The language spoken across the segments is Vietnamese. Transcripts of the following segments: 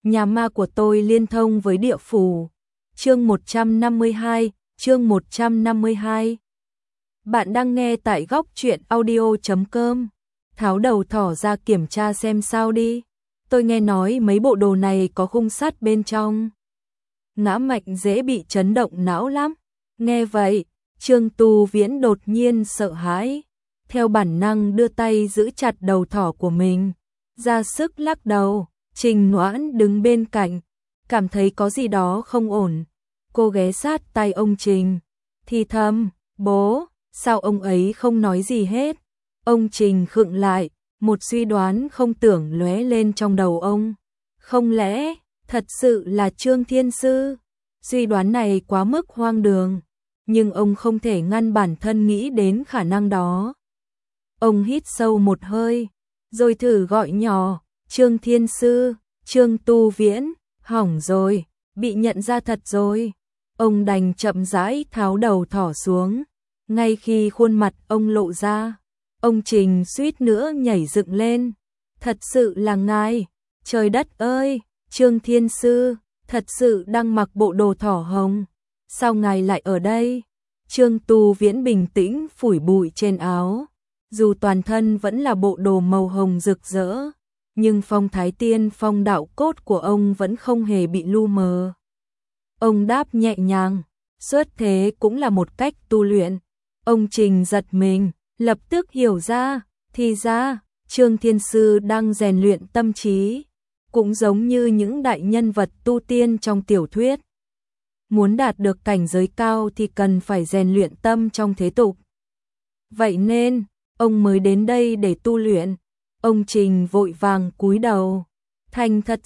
Nhà ma của tôi liên thông với địa phủ. Chương 152. Bạn đang nghe tại góc truyện audio.com. Tháo đầu thỏ ra kiểm tra xem sao đi. Tôi nghe nói mấy bộ đồ này có khung sắt bên trong. Ngã Mạnh dễ bị chấn động não lắm. Nghe vậy, Trương Tu Viễn đột nhiên sợ hãi. Theo bản năng đưa tay giữ chặt đầu thỏ của mình. Ra sức lắc đầu. Trình Noãn đứng bên cạnh. Cảm thấy có gì đó không ổn. Cô ghé sát tay ông Trình. Thì thầm, bố, sao ông ấy không nói gì hết. Ông Trình khựng lại. Một suy đoán không tưởng lóe lên trong đầu ông. Không lẽ, thật sự là Trương Thiên Sư? Suy đoán này quá mức hoang đường. Nhưng ông không thể ngăn bản thân nghĩ đến khả năng đó. Ông hít sâu một hơi. Rồi thử gọi nhỏ. Trương Thiên Sư, Trương Tu Viễn, hỏng rồi, bị nhận ra thật rồi. Ông đành chậm rãi tháo đầu thỏ xuống. Ngay khi khuôn mặt ông lộ ra, ông Trình suýt nữa nhảy dựng lên. Thật sự là ngài, trời đất ơi, Trương Thiên Sư, thật sự đang mặc bộ đồ thỏ hồng. Sao ngài lại ở đây? Trương Tu Viễn bình tĩnh phủi bụi trên áo. Dù toàn thân vẫn là bộ đồ màu hồng rực rỡ, nhưng phong thái tiên phong đạo cốt của ông vẫn không hề bị lu mờ. Ông đáp nhẹ nhàng, xuất thế cũng là một cách tu luyện. Ông Trình giật mình, lập tức hiểu ra, thì ra, Trương Thiên Sư đang rèn luyện tâm trí, cũng giống như những đại nhân vật tu tiên trong tiểu thuyết. Muốn đạt được cảnh giới cao thì cần phải rèn luyện tâm trong thế tục. Vậy nên, ông mới đến đây để tu luyện. Ông Trình vội vàng cúi đầu. Thành thật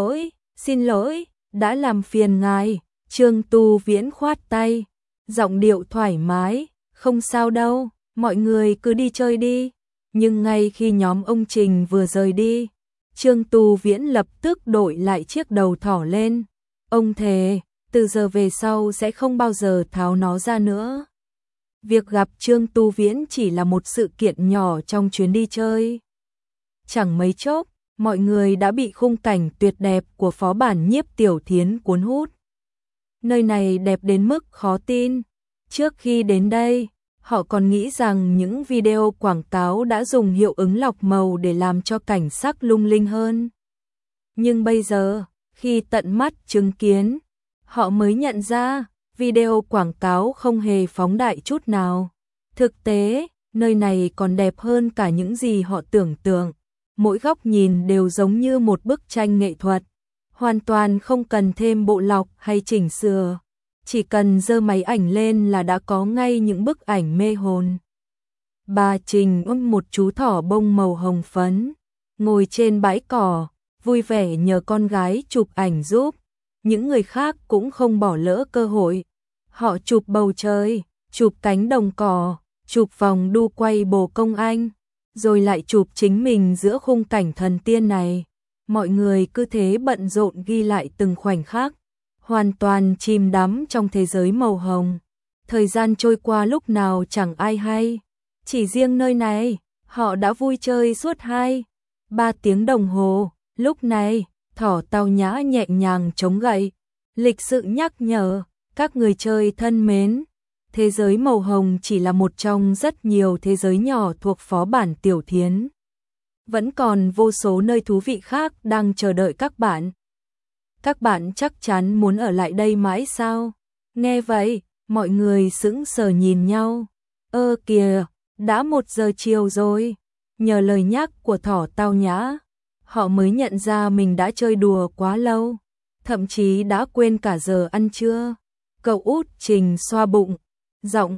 xin lỗi, đã làm phiền ngài. Trương Tu Viễn khoát tay, giọng điệu thoải mái, không sao đâu, mọi người cứ đi chơi đi. Nhưng ngay khi nhóm ông Trình vừa rời đi, Trương Tu Viễn lập tức đội lại chiếc đầu thỏ lên. Ông thề, từ giờ về sau sẽ không bao giờ tháo nó ra nữa. Việc gặp Trương Tu Viễn chỉ là một sự kiện nhỏ trong chuyến đi chơi. Chẳng mấy chốc, mọi người đã bị khung cảnh tuyệt đẹp của phó bản Nhiếp Tiểu Thiến cuốn hút. Nơi này đẹp đến mức khó tin. Trước khi đến đây, họ còn nghĩ rằng những video quảng cáo đã dùng hiệu ứng lọc màu để làm cho cảnh sắc lung linh hơn. Nhưng bây giờ, khi tận mắt chứng kiến, họ mới nhận ra video quảng cáo không hề phóng đại chút nào. Thực tế, nơi này còn đẹp hơn cả những gì họ tưởng tượng. Mỗi góc nhìn đều giống như một bức tranh nghệ thuật, hoàn toàn không cần thêm bộ lọc hay chỉnh sửa, chỉ cần giơ máy ảnh lên là đã có ngay những bức ảnh mê hồn. Bà Trình ôm một chú thỏ bông màu hồng phấn, ngồi trên bãi cỏ, vui vẻ nhờ con gái chụp ảnh giúp. Những người khác cũng không bỏ lỡ cơ hội. Họ chụp bầu trời, chụp cánh đồng cỏ, chụp vòng đu quay bồ công anh, rồi lại chụp chính mình giữa khung cảnh thần tiên này. Mọi người cứ thế bận rộn ghi lại từng khoảnh khắc, hoàn toàn chìm đắm trong thế giới màu hồng. Thời gian trôi qua lúc nào chẳng ai hay. Chỉ riêng nơi này, họ đã vui chơi suốt 2-3 tiếng đồng hồ. Lúc này, thỏ Tao Nhã nhẹ nhàng chống gậy, lịch sự nhắc nhở các người chơi thân mến. Thế giới màu hồng chỉ là một trong rất nhiều thế giới nhỏ thuộc phó bản Tiểu Thiến. Vẫn còn vô số nơi thú vị khác đang chờ đợi các bạn. Các bạn chắc chắn muốn ở lại đây mãi sao? Nghe vậy, mọi người sững sờ nhìn nhau. Ơ kìa, đã 1 giờ chiều rồi. Nhờ lời nhắc của thỏ Tao Nhã, họ mới nhận ra mình đã chơi đùa quá lâu. Thậm chí đã quên cả giờ ăn trưa. Cậu út Trình xoa bụng, giọng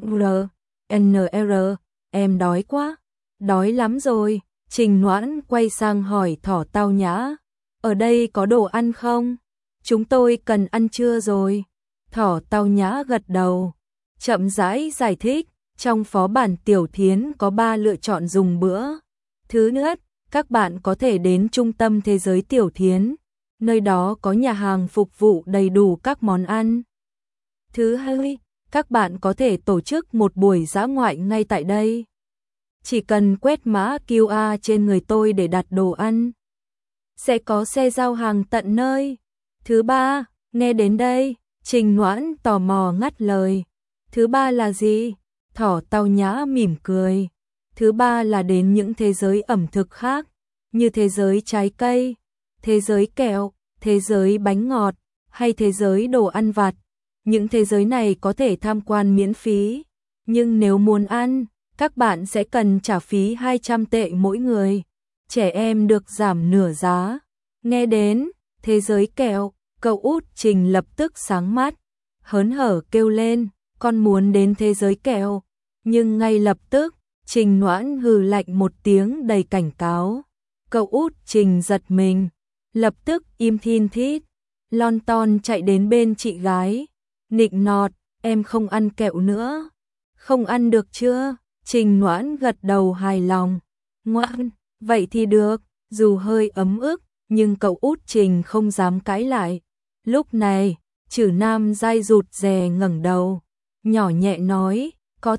R.N.R. Em đói quá, đói lắm rồi. Trình Noãn quay sang hỏi thỏ Tao Nhã, ở đây có đồ ăn không? Chúng tôi cần ăn trưa rồi. Thỏ Tao Nhã gật đầu, chậm rãi giải thích, trong phó bản Tiểu Thiến có 3 lựa chọn dùng bữa. Thứ nhất, các bạn có thể đến trung tâm thế giới Tiểu Thiến, nơi đó có nhà hàng phục vụ đầy đủ các món ăn. Thứ hai, các bạn có thể tổ chức một buổi dã ngoại ngay tại đây. Chỉ cần quét mã QR trên người tôi để đặt đồ ăn. sẽ có xe giao hàng tận nơi. Thứ ba, nghe đến đây, Trình Noãn tò mò ngắt lời. Thứ ba là gì? Thỏ Tao Nhã mỉm cười. Thứ ba là đến những thế giới ẩm thực khác, như thế giới trái cây, thế giới kẹo, thế giới bánh ngọt, hay thế giới đồ ăn vặt. Những thế giới này có thể tham quan miễn phí, nhưng nếu muốn ăn, các bạn sẽ cần trả phí 200 tệ mỗi người. Trẻ em được giảm nửa giá. Nghe đến thế giới kẹo, cậu út Trình lập tức sáng mắt, hớn hở kêu lên, con muốn đến thế giới kẹo. Nhưng ngay lập tức, Trình Noãn hừ lạnh một tiếng đầy cảnh cáo. Cậu út Trình giật mình, lập tức im thin thít, lon ton chạy đến bên chị gái, nịnh nọt, em không ăn kẹo nữa. Không ăn được chưa? Trình Noãn gật đầu hài lòng. Ngoan, vậy thì được, dù hơi ấm ức, nhưng cậu út Trình không dám cãi lại. Lúc này, Trử Nam dai rụt rè ngẩng đầu, nhỏ nhẹ nói,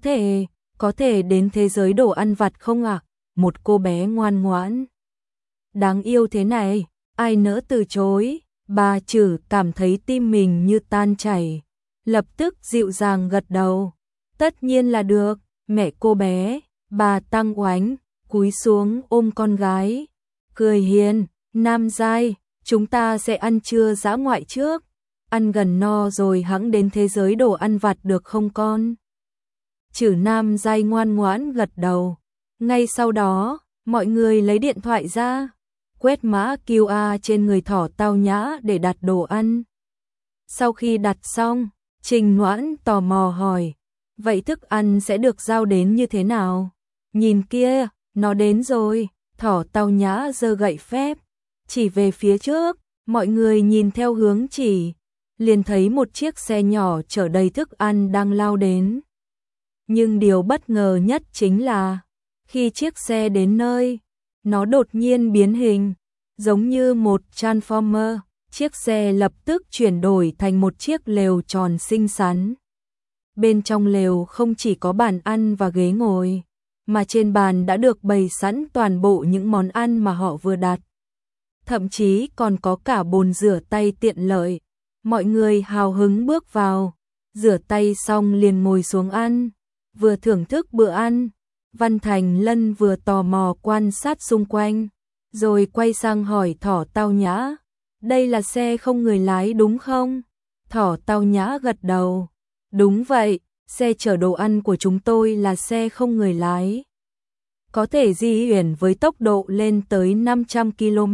có thể đến thế giới đồ ăn vặt không ạ? Một cô bé ngoan ngoãn, đáng yêu thế này, ai nỡ từ chối. Bà Trử cảm thấy tim mình như tan chảy, lập tức dịu dàng gật đầu. Tất nhiên là được, mẹ cô bé. Bà Tăng Oánh cúi xuống ôm con gái, cười hiền, Nam giai, chúng ta sẽ ăn trưa dã ngoại trước, ăn gần no rồi hẵng đến thế giới đồ ăn vặt được không con? Trử Nam giai ngoan ngoãn gật đầu. Ngay sau đó, mọi người lấy điện thoại ra, quét mã QR trên người Thỏ Tao Nhã để đặt đồ ăn. Sau khi đặt xong, Trình Noãn tò mò hỏi, vậy thức ăn sẽ được giao đến như thế nào? Nhìn kia, nó đến rồi. Thỏ Tao Nhã giơ gậy phép, chỉ về phía trước. Mọi người nhìn theo hướng chỉ, liền thấy một chiếc xe nhỏ chở đầy thức ăn đang lao đến. Nhưng điều bất ngờ nhất chính là, khi chiếc xe đến nơi, nó đột nhiên biến hình, giống như một Transformer. Chiếc xe lập tức chuyển đổi thành một chiếc lều tròn xinh xắn. Bên trong lều không chỉ có bàn ăn và ghế ngồi, mà trên bàn đã được bày sẵn toàn bộ những món ăn mà họ vừa đặt. Thậm chí còn có cả bồn rửa tay tiện lợi. Mọi người hào hứng bước vào, rửa tay xong liền ngồi xuống ăn, vừa thưởng thức bữa ăn. Văn Thành Lân vừa tò mò quan sát xung quanh, rồi quay sang hỏi Thỏ Tao Nhã, đây là xe không người lái đúng không? Thỏ Tao Nhã gật đầu, đúng vậy, xe chở đồ ăn của chúng tôi là xe không người lái, có thể di chuyển với tốc độ lên tới 500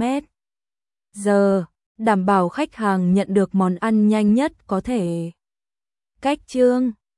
km/h, đảm bảo khách hàng nhận được món ăn nhanh nhất có thể. Cách chương